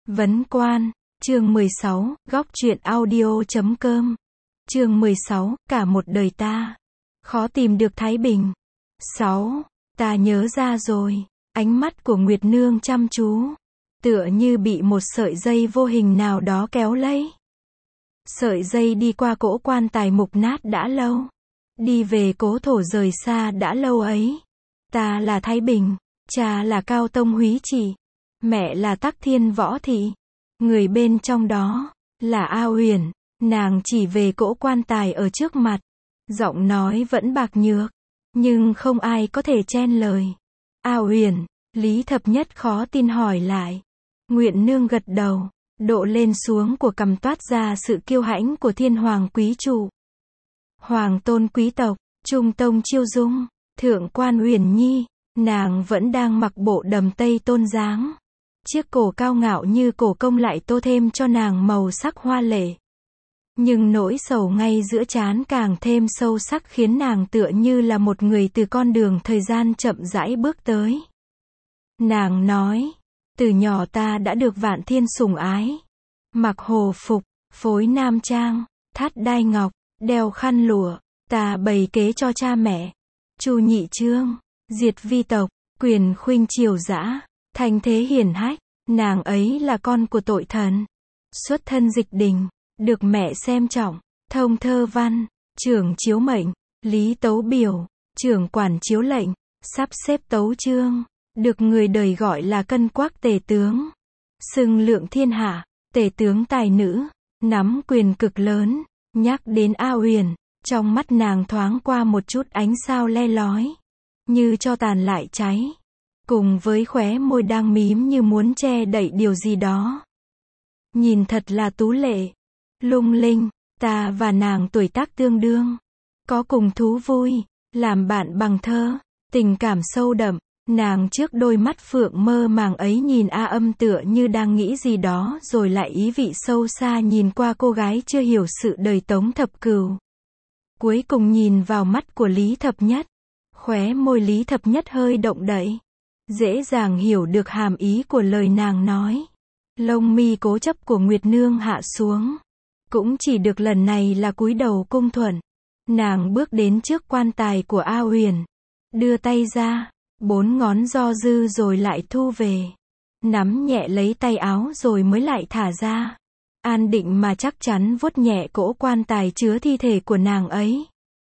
Vấn Quan, chương 16, góc truyện audio.com. Chương 16, cả một đời ta khó tìm được thái bình. 6. Ta nhớ ra rồi. Ánh mắt của Nguyệt Nương chăm chú, tựa như bị một sợi dây vô hình nào đó kéo lấy. Sợi dây đi qua cỗ quan tài mục nát đã lâu, đi về cố thổ rời xa đã lâu ấy. Ta là Thái Bình, cha là Cao Tông Húy Chỉ, mẹ là Tắc Thiên Võ Thị. Người bên trong đó là A Huyền. Nàng chỉ về cỗ quan tài ở trước mặt, giọng nói vẫn bạc nhược, nhưng không ai có thể chen lời. A Huyền, Lý Thập Nhất khó tin hỏi lại. Nguyện Nương gật đầu, độ lên xuống của cằm toát ra sự kiêu hãnh của thiên hoàng quý trụ. Hoàng tôn quý tộc, trung tông chiêu dung, thượng quan Huyền Nhi, nàng vẫn đang mặc bộ đầm tây tôn dáng. Chiếc cổ cao ngạo như cổ công lại tô thêm cho nàng màu sắc hoa lệ. Nhưng nỗi sầu ngay giữa trán càng thêm sâu sắc khiến nàng tựa như là một người từ con đường thời gian chậm rãi bước tới. Nàng nói, từ nhỏ ta đã được Vạn Thiên sủng ái. Mặc hồ phục, phối nam trang, thắt đai ngọc, đeo khăn lụa, ta bày kế cho cha mẹ. Chu nhị trương, diệt vi tộc, quyền khuynh triều dã, thành thế hiển hách. Nàng ấy là con của tội thần, xuất thân dịch đình, được mẹ xem trọng, thông thơ văn, trưởng chiếu mệnh, lý tấu biểu, trưởng quản chiếu lệnh, sắp xếp tấu chương, được người đời gọi là cân quắc tể tướng, xưng lượng thiên hạ, tể tướng tài nữ, nắm quyền cực lớn. Nhắc đến A Huyền, trong mắt nàng thoáng qua một chút ánh sao le lói, như cho tàn lại cháy, cùng với khóe môi đang mím như muốn che đậy điều gì đó. Nhìn thật là tú lệ, lung linh. Ta và nàng tuổi tác tương đương, có cùng thú vui, làm bạn bằng thơ, tình cảm sâu đậm. Nàng trước đôi mắt phượng mơ màng ấy nhìn A Âm tựa như đang nghĩ gì đó rồi lại ý vị sâu xa nhìn qua cô gái chưa hiểu sự đời Tống Thập Cửu. Cuối cùng nhìn vào mắt của Lý Thập Nhất, khóe môi Lý Thập Nhất hơi động đậy, dễ dàng hiểu được hàm ý của lời nàng nói. Lông mi cố chấp của Nguyệt Nương hạ xuống, cũng chỉ được lần này là cúi đầu cung thuận. Nàng bước đến trước quan tài của A Huyền, đưa tay ra, 4 ngón do dư rồi lại thu về, nắm nhẹ lấy tay áo rồi mới lại thả ra, an định mà chắc chắn vuốt nhẹ cỗ quan tài chứa thi thể của nàng ấy.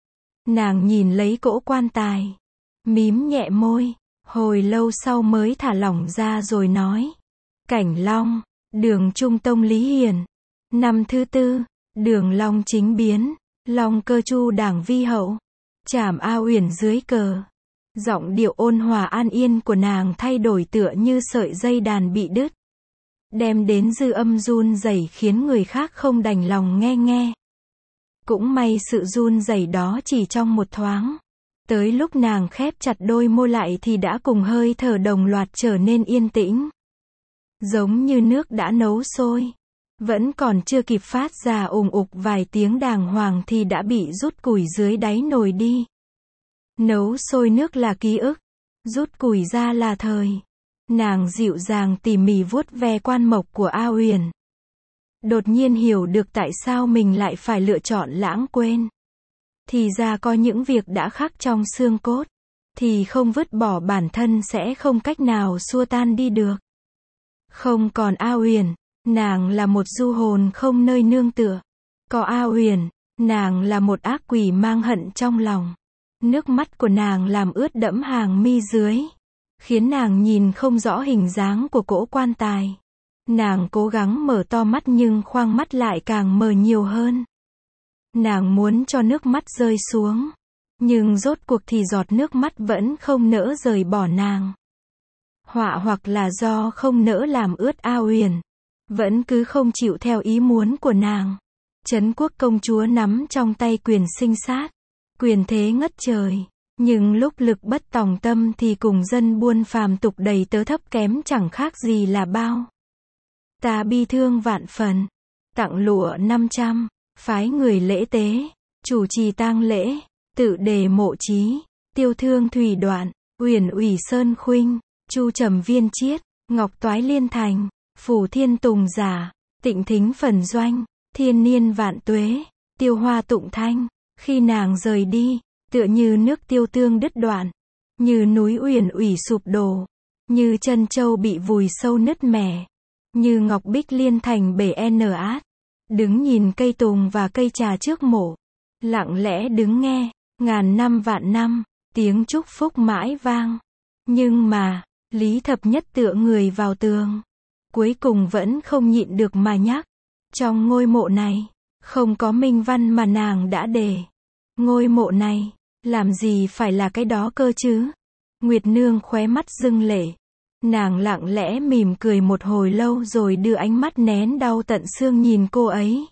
Nàng nhìn lấy cỗ quan tài, mím nhẹ môi, hồi lâu sau mới thả lỏng ra rồi nói. Cảnh Long, đường Trung Tông Lý Hiền, năm thứ 4, đường Long chính biến, Long Cơ Chu đảng vi hậu, trảm A Huyền dưới cờ. Giọng điệu ôn hòa an yên của nàng thay đổi tựa như sợi dây đàn bị đứt, đem đến dư âm run rẩy khiến người khác không đành lòng nghe. Cũng may sự run rẩy đó chỉ trong một thoáng, tới lúc nàng khép chặt đôi môi lại thì đã cùng hơi thở đồng loạt trở nên yên tĩnh, giống như nước đã nấu sôi, vẫn còn chưa kịp phát ra ùng ục vài tiếng đàng hoàng thì đã bị rút củi dưới đáy nồi đi. Nấu sôi nước là ký ức, rút củi ra là thời. Nàng dịu dàng tỉ mỉ vuốt ve quan mộc của A Huyền. Đột nhiên hiểu được tại sao mình lại phải lựa chọn lãng quên. Thì ra có những việc đã khắc trong xương cốt, thì không vứt bỏ bản thân sẽ không cách nào xua tan đi được. Không còn A Huyền, nàng là một du hồn không nơi nương tựa. Có A Huyền, nàng là một ác quỷ mang hận trong lòng. Nước mắt của nàng làm ướt đẫm hàng mi dưới, khiến nàng nhìn không rõ hình dáng của cỗ quan tài. Nàng cố gắng mở to mắt nhưng khoang mắt lại càng mờ nhiều hơn. Nàng muốn cho nước mắt rơi xuống, nhưng rốt cuộc thì giọt nước mắt vẫn không nỡ rời bỏ nàng. Hoặc là do không nỡ làm ướt A Huyền, vẫn cứ không chịu theo ý muốn của nàng. Trấn Quốc công chúa nắm trong tay quyền sinh sát, quyền thế ngất trời, nhưng lúc lực bất tòng tâm thì cùng dân buôn phàm tục đầy tớ thấp kém chẳng khác gì là bao. Ta bi thương vạn phần, tặng lụa 500, phái người lễ tế, chủ trì tang lễ, tự đề mộ chí, tiêu thương thủy đoạn, Uyển ủy sơn khuynh, chu trầm viên chiết, ngọc toái liên thành, Phủ Thiên Tùng giả, Tịnh Thính Phần Doanh, thiên niên vạn tuế, tiêu hoa tụng thanh. Khi nàng rời đi, tựa như nước tiêu tương đứt đoạn, như núi Uyển Ủy sụp đổ, như chân châu bị vùi sâu nứt mẻ, như ngọc bích liên thành bể át. Đứng nhìn cây tùng và cây trà trước mộ, lặng lẽ đứng nghe, ngàn năm vạn năm, tiếng chúc phúc mãi vang. Nhưng mà, Lý Thập Nhất tựa người vào tường, cuối cùng vẫn không nhịn được mà nhắc, trong ngôi mộ này, không có minh văn mà nàng đã để. Ngôi mộ này, làm gì phải là cái đó cơ chứ? Nguyệt Nương khóe mắt rưng lệ. Nàng lặng lẽ mỉm cười một hồi lâu rồi đưa ánh mắt nén đau tận xương nhìn cô ấy.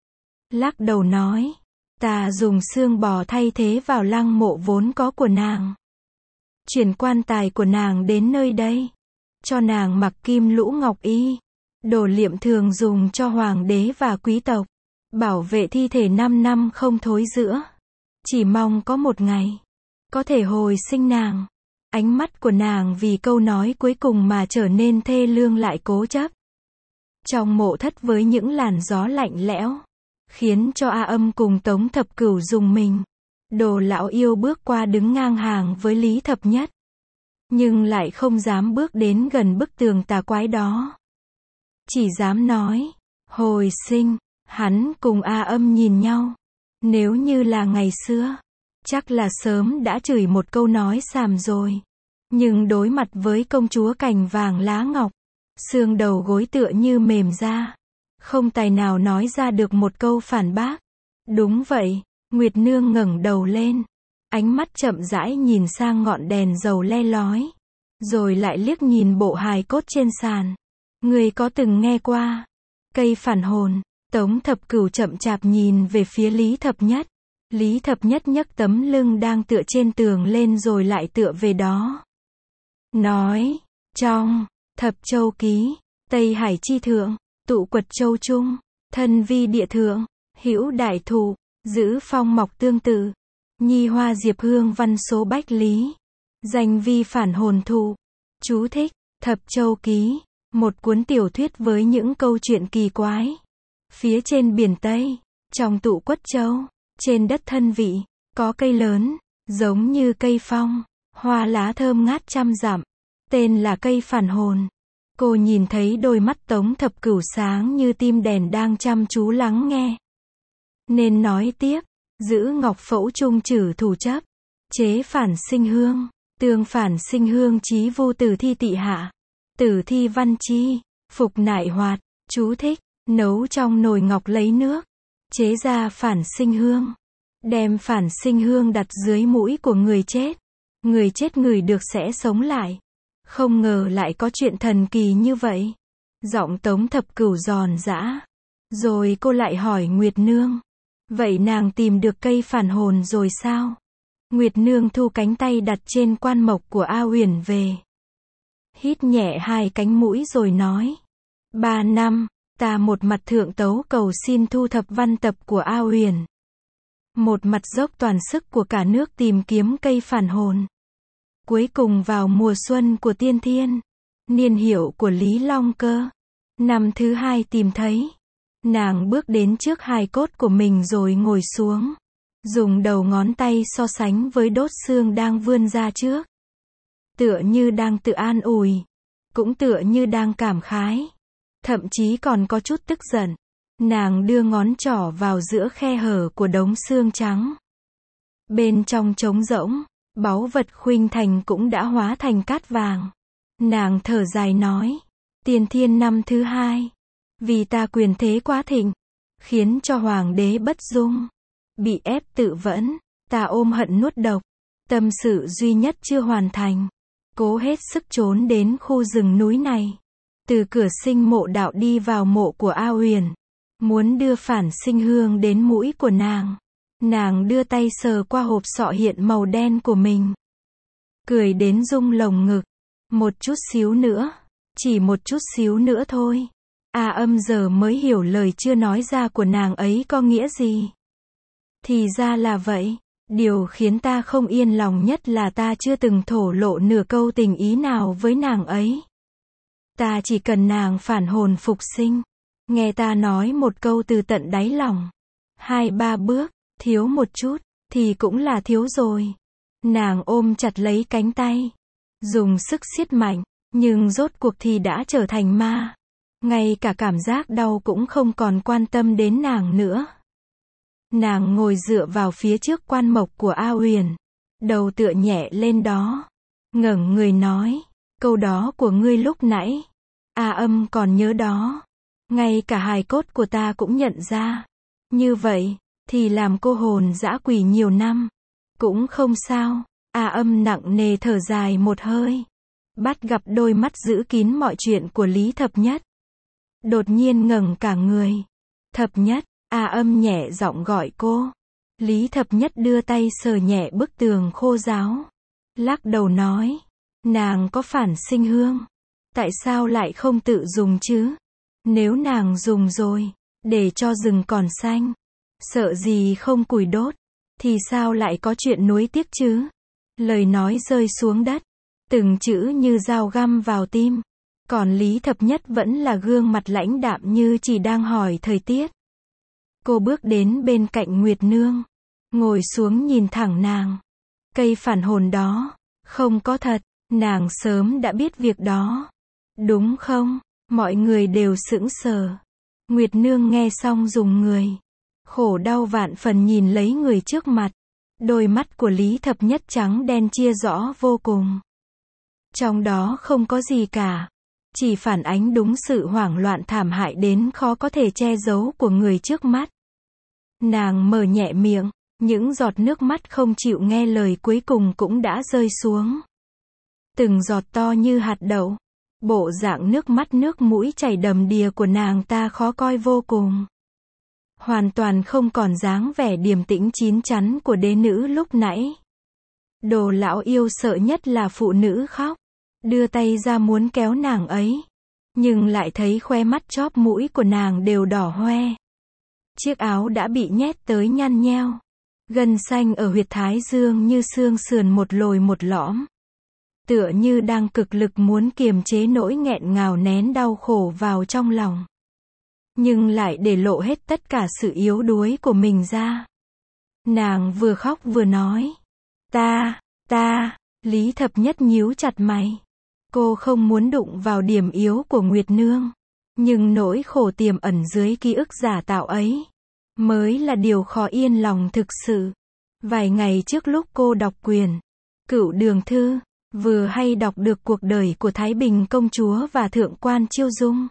Lắc đầu nói, ta dùng xương bò thay thế vào lăng mộ vốn có của nàng. Chuyển quan tài của nàng đến nơi đây. Cho nàng mặc kim lũ ngọc y. Đồ liệm thường dùng cho hoàng đế và quý tộc. Bảo vệ thi thể 5 năm không thối rữa. Chỉ mong có một ngày, có thể hồi sinh nàng. Ánh mắt của nàng vì câu nói cuối cùng mà trở nên thê lương lại cố chấp. Trong mộ thất với những làn gió lạnh lẽo, khiến cho A Âm cùng Tống Thập Cửu rùng mình. Đồ lão yêu bước qua đứng ngang hàng với Lý Thập Nhất, nhưng lại không dám bước đến gần bức tường tà quái đó. Chỉ dám nói, hồi sinh. Hắn cùng A Âm nhìn nhau. Nếu như là ngày xưa, chắc là sớm đã chửi một câu nói xàm rồi. Nhưng đối mặt với công chúa cành vàng lá ngọc, xương đầu gối tựa như mềm ra, không tài nào nói ra được một câu phản bác. Đúng vậy, Nguyệt Nương ngẩng đầu lên, ánh mắt chậm rãi nhìn sang ngọn đèn dầu le lói, rồi lại liếc nhìn bộ hài cốt trên sàn. Người có từng nghe qua cây phản hồn? Tống Thập Cửu chậm chạp nhìn về phía Lý Thập Nhất. Lý Thập Nhất nhấc tấm lưng đang tựa trên tường lên rồi lại tựa về đó. Nói, trong Thập Châu Ký, Tây Hải chi thượng, tụ quật châu trung, thân vi địa thượng, hữu đại thụ, giữ phong mọc tương tự, nhi hoa diệp hương văn số bách lý, danh vi phản hồn thụ. Chú thích, Thập Châu Ký, một cuốn tiểu thuyết với những câu chuyện kỳ quái. Phía trên biển Tây, trong tụ quất châu, trên đất thân vị, có cây lớn, giống như cây phong, hoa lá thơm ngát trăm dặm, tên là cây phản hồn. Cô nhìn thấy đôi mắt Tống Thập Cửu sáng như tim đèn đang chăm chú lắng nghe. Nên nói tiếp, giữ ngọc phẫu trung trừ thủ chấp, chế phản sinh hương, tương phản sinh hương chí vô tử thi tị hạ, tử thi văn chi, phục nại hoạt. Chú thích, nấu trong nồi ngọc lấy nước, chế ra phản sinh hương, đem phản sinh hương đặt dưới mũi của người chết ngửi được sẽ sống lại. Không ngờ lại có chuyện thần kỳ như vậy. Giọng Tống Thập Cửu giòn giã. Rồi cô lại hỏi Nguyệt Nương, vậy nàng tìm được cây phản hồn rồi sao? Nguyệt Nương thu cánh tay đặt trên quan mộc của A Uyển về, hít nhẹ 2 cánh mũi rồi nói, 3 năm, ta một mặt thượng tấu cầu xin thu thập văn tập của A Uyển, một mặt dốc toàn sức của cả nước tìm kiếm cây phản hồn. Cuối cùng vào mùa xuân của tiên thiên, niên hiệu của Lý Long Cơ, năm thứ 2 tìm thấy. Nàng bước đến trước hài cốt của mình rồi ngồi xuống, dùng đầu ngón tay so sánh với đốt xương đang vươn ra trước. Tựa như đang tự an ủi, cũng tựa như đang cảm khái, thậm chí còn có chút tức giận. Nàng đưa ngón trỏ vào giữa khe hở của đống xương trắng. Bên trong trống rỗng, báu vật khuynh thành cũng đã hóa thành cát vàng. Nàng thở dài nói, tiên thiên năm thứ 2, vì ta quyền thế quá thịnh, khiến cho hoàng đế bất dung, bị ép tự vẫn, ta ôm hận nuốt độc, tâm sự duy nhất chưa hoàn thành, cố hết sức trốn đến khu rừng núi này, từ cửa sinh mộ đạo đi vào mộ của A Uyển, muốn đưa phản sinh hương đến mũi của nàng. Nàng đưa tay sờ qua hộp sọ hiện màu đen của mình, cười đến rung lồng ngực. Một chút xíu nữa, chỉ một chút xíu nữa thôi. A Âm giờ mới hiểu lời chưa nói ra của nàng ấy có nghĩa gì. Thì ra là vậy. Điều khiến ta không yên lòng nhất là ta chưa từng thổ lộ nửa câu tình ý nào với nàng ấy. Ta chỉ cần nàng phản hồn phục sinh. Nghe ta nói một câu từ tận đáy lòng. 2-3 bước, thiếu một chút, thì cũng là thiếu rồi. Nàng ôm chặt lấy cánh tay. Dùng sức siết mạnh, nhưng rốt cuộc thì đã trở thành ma. Ngay cả cảm giác đau cũng không còn quan tâm đến nàng nữa. Nàng ngồi dựa vào phía trước quan mộc của A Huyền. Đầu tựa nhẹ lên đó. Ngẩng người nói. Câu đó của ngươi lúc nãy. A Âm còn nhớ đó. Ngay cả hài cốt của ta cũng nhận ra. Như vậy, thì làm cô hồn dã quỷ nhiều năm. Cũng không sao. A Âm nặng nề thở dài một hơi. Bắt gặp đôi mắt giữ kín mọi chuyện của Lý Thập Nhất. Đột nhiên ngẩng cả người. Thập Nhất, A Âm nhẹ giọng gọi cô. Lý Thập Nhất đưa tay sờ nhẹ bức tường khô ráo. Lắc đầu nói. Nàng có phản sinh hương. Tại sao lại không tự dùng chứ? Nếu nàng dùng rồi, để cho rừng còn xanh, sợ gì không củi đốt, thì sao lại có chuyện nuối tiếc chứ? Lời nói rơi xuống đất, từng chữ như dao găm vào tim. Còn Lý Thập Nhất vẫn là gương mặt lãnh đạm như chỉ đang hỏi thời tiết. Cô bước đến bên cạnh Nguyệt Nương, ngồi xuống nhìn thẳng nàng. Cây phản hồn đó, không có thật, nàng sớm đã biết việc đó. Đúng không? Mọi người đều sững sờ. Nguyệt Nương nghe xong rùng người. Khổ đau vạn phần nhìn lấy người trước mặt. Đôi mắt của Lý Thập Nhất trắng đen chia rõ vô cùng. Trong đó không có gì cả. Chỉ phản ánh đúng sự hoảng loạn thảm hại đến khó có thể che giấu của người trước mắt. Nàng mở nhẹ miệng, những giọt nước mắt không chịu nghe lời cuối cùng cũng đã rơi xuống. Từng giọt to như hạt đậu. Bộ dạng nước mắt nước mũi chảy đầm đìa của nàng ta khó coi vô cùng. Hoàn toàn không còn dáng vẻ điềm tĩnh chín chắn của đế nữ lúc nãy. Đồ lão yêu sợ nhất là phụ nữ khóc. Đưa tay ra muốn kéo nàng ấy. Nhưng lại thấy khoe mắt chóp mũi của nàng đều đỏ hoe. Chiếc áo đã bị nhét tới nhăn nheo. Gân xanh ở huyệt thái dương như xương sườn một lồi một lõm. Tựa như đang cực lực muốn kiềm chế nỗi nghẹn ngào nén đau khổ vào trong lòng. Nhưng lại để lộ hết tất cả sự yếu đuối của mình ra. Nàng vừa khóc vừa nói. Ta, Lý Thập Nhất nhíu chặt mày. Cô không muốn đụng vào điểm yếu của Nguyệt Nương. Nhưng nỗi khổ tiềm ẩn dưới ký ức giả tạo ấy, mới là điều khó yên lòng thực sự. Vài ngày trước lúc cô đọc quyền Cửu Đường Thư, vừa hay đọc được cuộc đời của Thái Bình công chúa và thượng quan Chiêu Dung.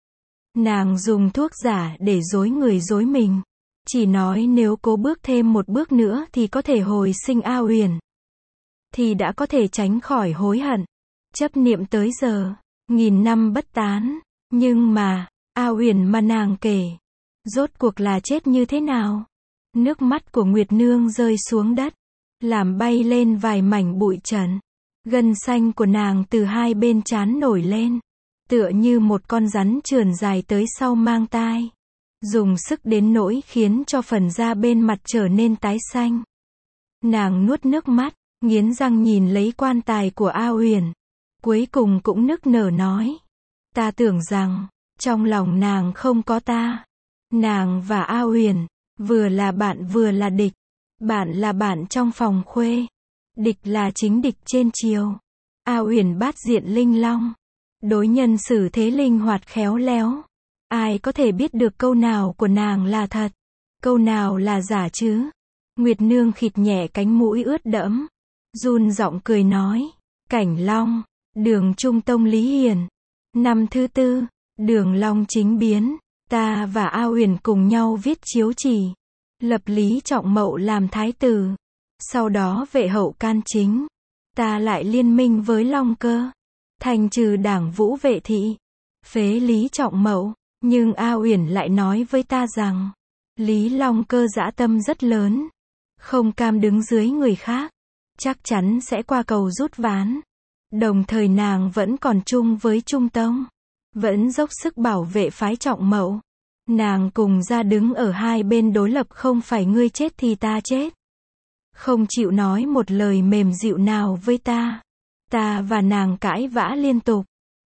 Nàng dùng thuốc giả để dối người dối mình. Chỉ nói nếu cố bước thêm một bước nữa thì có thể hồi sinh A Huyền. Thì đã có thể tránh khỏi hối hận. Chấp niệm tới giờ, 1000 năm bất tán. Nhưng mà, A Huyền mà nàng kể, rốt cuộc là chết như thế nào? Nước mắt của Nguyệt Nương rơi xuống đất, làm bay lên vài mảnh bụi trần. Gân xanh của nàng từ hai bên trán nổi lên, tựa như một con rắn trườn dài tới sau mang tai. Dùng sức đến nỗi khiến cho phần da bên mặt trở nên tái xanh. Nàng nuốt nước mắt, nghiến răng nhìn lấy quan tài của A Huyền. Cuối cùng cũng nức nở nói. Ta tưởng rằng, trong lòng nàng không có ta. Nàng và A Huyền, vừa là bạn vừa là địch. Bạn là bạn trong phòng khuê. Địch là chính địch trên triều. A Huyền bát diện linh long. Đối nhân xử thế linh hoạt khéo léo. Ai có thể biết được câu nào của nàng là thật, câu nào là giả chứ? Nguyệt Nương khịt nhẹ cánh mũi ướt đẫm, run giọng cười nói. Cảnh Long, Đường Trung Tông Lý Hiền. Năm thứ 4, Đường Long chính biến. Ta và A Huyền cùng nhau viết chiếu chỉ. Lập Lý Trọng Mậu làm thái tử. Sau đó vệ hậu can chính. Ta lại liên minh với Long Cơ. Thành trừ đảng Vũ Vệ Thị. Phế Lý Trọng Mậu. Nhưng A Huyền lại nói với ta rằng, Lý Long Cơ dã tâm rất lớn. Không cam đứng dưới người khác. Chắc chắn sẽ qua cầu rút ván. Đồng thời nàng vẫn còn chung với Trung Tông. Vẫn dốc sức bảo vệ phái Trọng Mậu. Nàng cùng ra đứng ở hai bên đối lập, không phải ngươi chết thì ta chết. Không chịu nói một lời mềm dịu nào với ta. Ta và nàng cãi vã liên tục.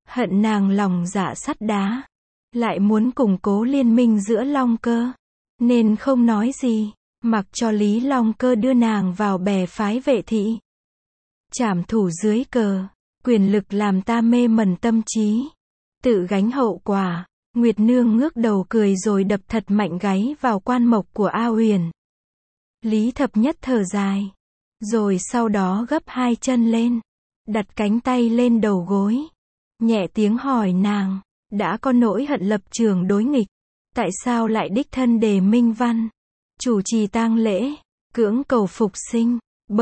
hận nàng lòng dạ sắt đá, lại muốn củng cố liên minh giữa Long Cơ, nên không nói gì, mặc cho Lý Long Cơ đưa nàng vào bè phái Vệ thị. Trảm thủ dưới cờ, quyền lực làm ta mê mẩn tâm trí, tự gánh hậu quả. Nguyệt Nương ngước đầu cười rồi đập thật mạnh gáy vào quan mộc của A Huyền. Lý Thập Nhất thở dài, rồi sau đó gấp hai chân lên, đặt cánh tay lên đầu gối, nhẹ tiếng hỏi nàng, đã có nỗi hận lập trường đối nghịch, tại sao lại đích thân đề minh văn, chủ trì tang lễ, cưỡng cầu phục sinh?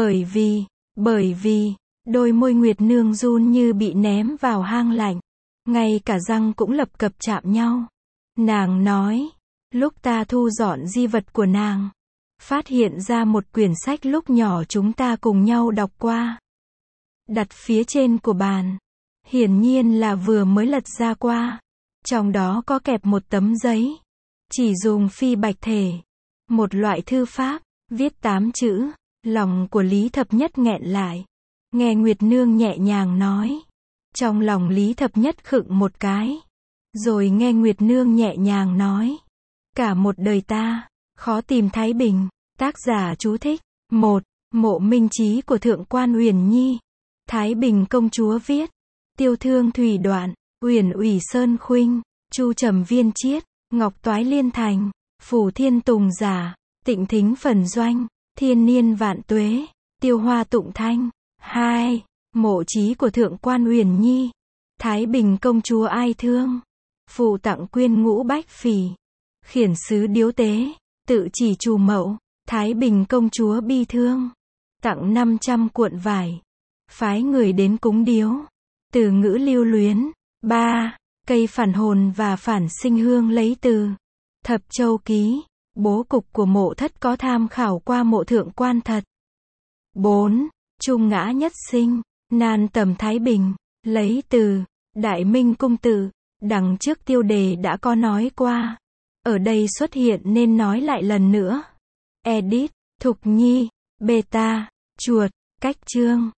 Bởi vì, đôi môi Nguyệt Nương run như bị ném vào hang lạnh, ngay cả răng cũng lập cập chạm nhau. Nàng nói, lúc ta thu dọn di vật của nàng, phát hiện ra một quyển sách lúc nhỏ chúng ta cùng nhau đọc qua, đặt phía trên của bàn, hiển nhiên là vừa mới lật ra qua, trong đó có kẹp một tấm giấy, chỉ dùng phi bạch thể, một loại thư pháp, viết 8 chữ. Lòng của Lý Thập Nhất nghẹn lại, nghe Nguyệt Nương nhẹ nhàng nói, trong lòng Lý Thập Nhất khựng một cái, rồi nghe Nguyệt Nương nhẹ nhàng nói, cả một đời ta, khó tìm thái bình. Tác giả chú thích. 1. Mộ minh chí của Thượng quan Uyển Nhi. Thái Bình công chúa viết. Tiêu Thương Thủy Đoạn, Uyển Ủy Sơn Khuynh, Chu Trầm Viên Chiết, Ngọc Toái Liên Thành, Phủ Thiên Tùng Giả, Tịnh Thính Phần Doanh, Thiên Niên Vạn Tuế, Tiêu Hoa Tụng Thanh. 2. Mộ chí của Thượng quan Uyển Nhi. Thái Bình công chúa ai thương. Phụ tặng quyên ngũ bách phỉ. Khiển sứ điếu tế, tự chỉ Trù Mậu. Thái Bình công chúa bi thương, tặng 500 cuộn vải, phái người đến cúng điếu. Từ ngữ lưu luyến. 3. Cây phản hồn và phản sinh hương lấy từ Thập Châu Ký. Bố cục của mộ thất có tham khảo qua mộ thượng quan thật. 4. Trung ngã nhất sinh, nan tầm Thái Bình, lấy từ Đại Minh Cung Tự. Đằng trước tiêu đề đã có nói qua, ở đây xuất hiện nên nói lại lần nữa. Edit, Thục Nhi, Beta, Chuột, Cách Chương.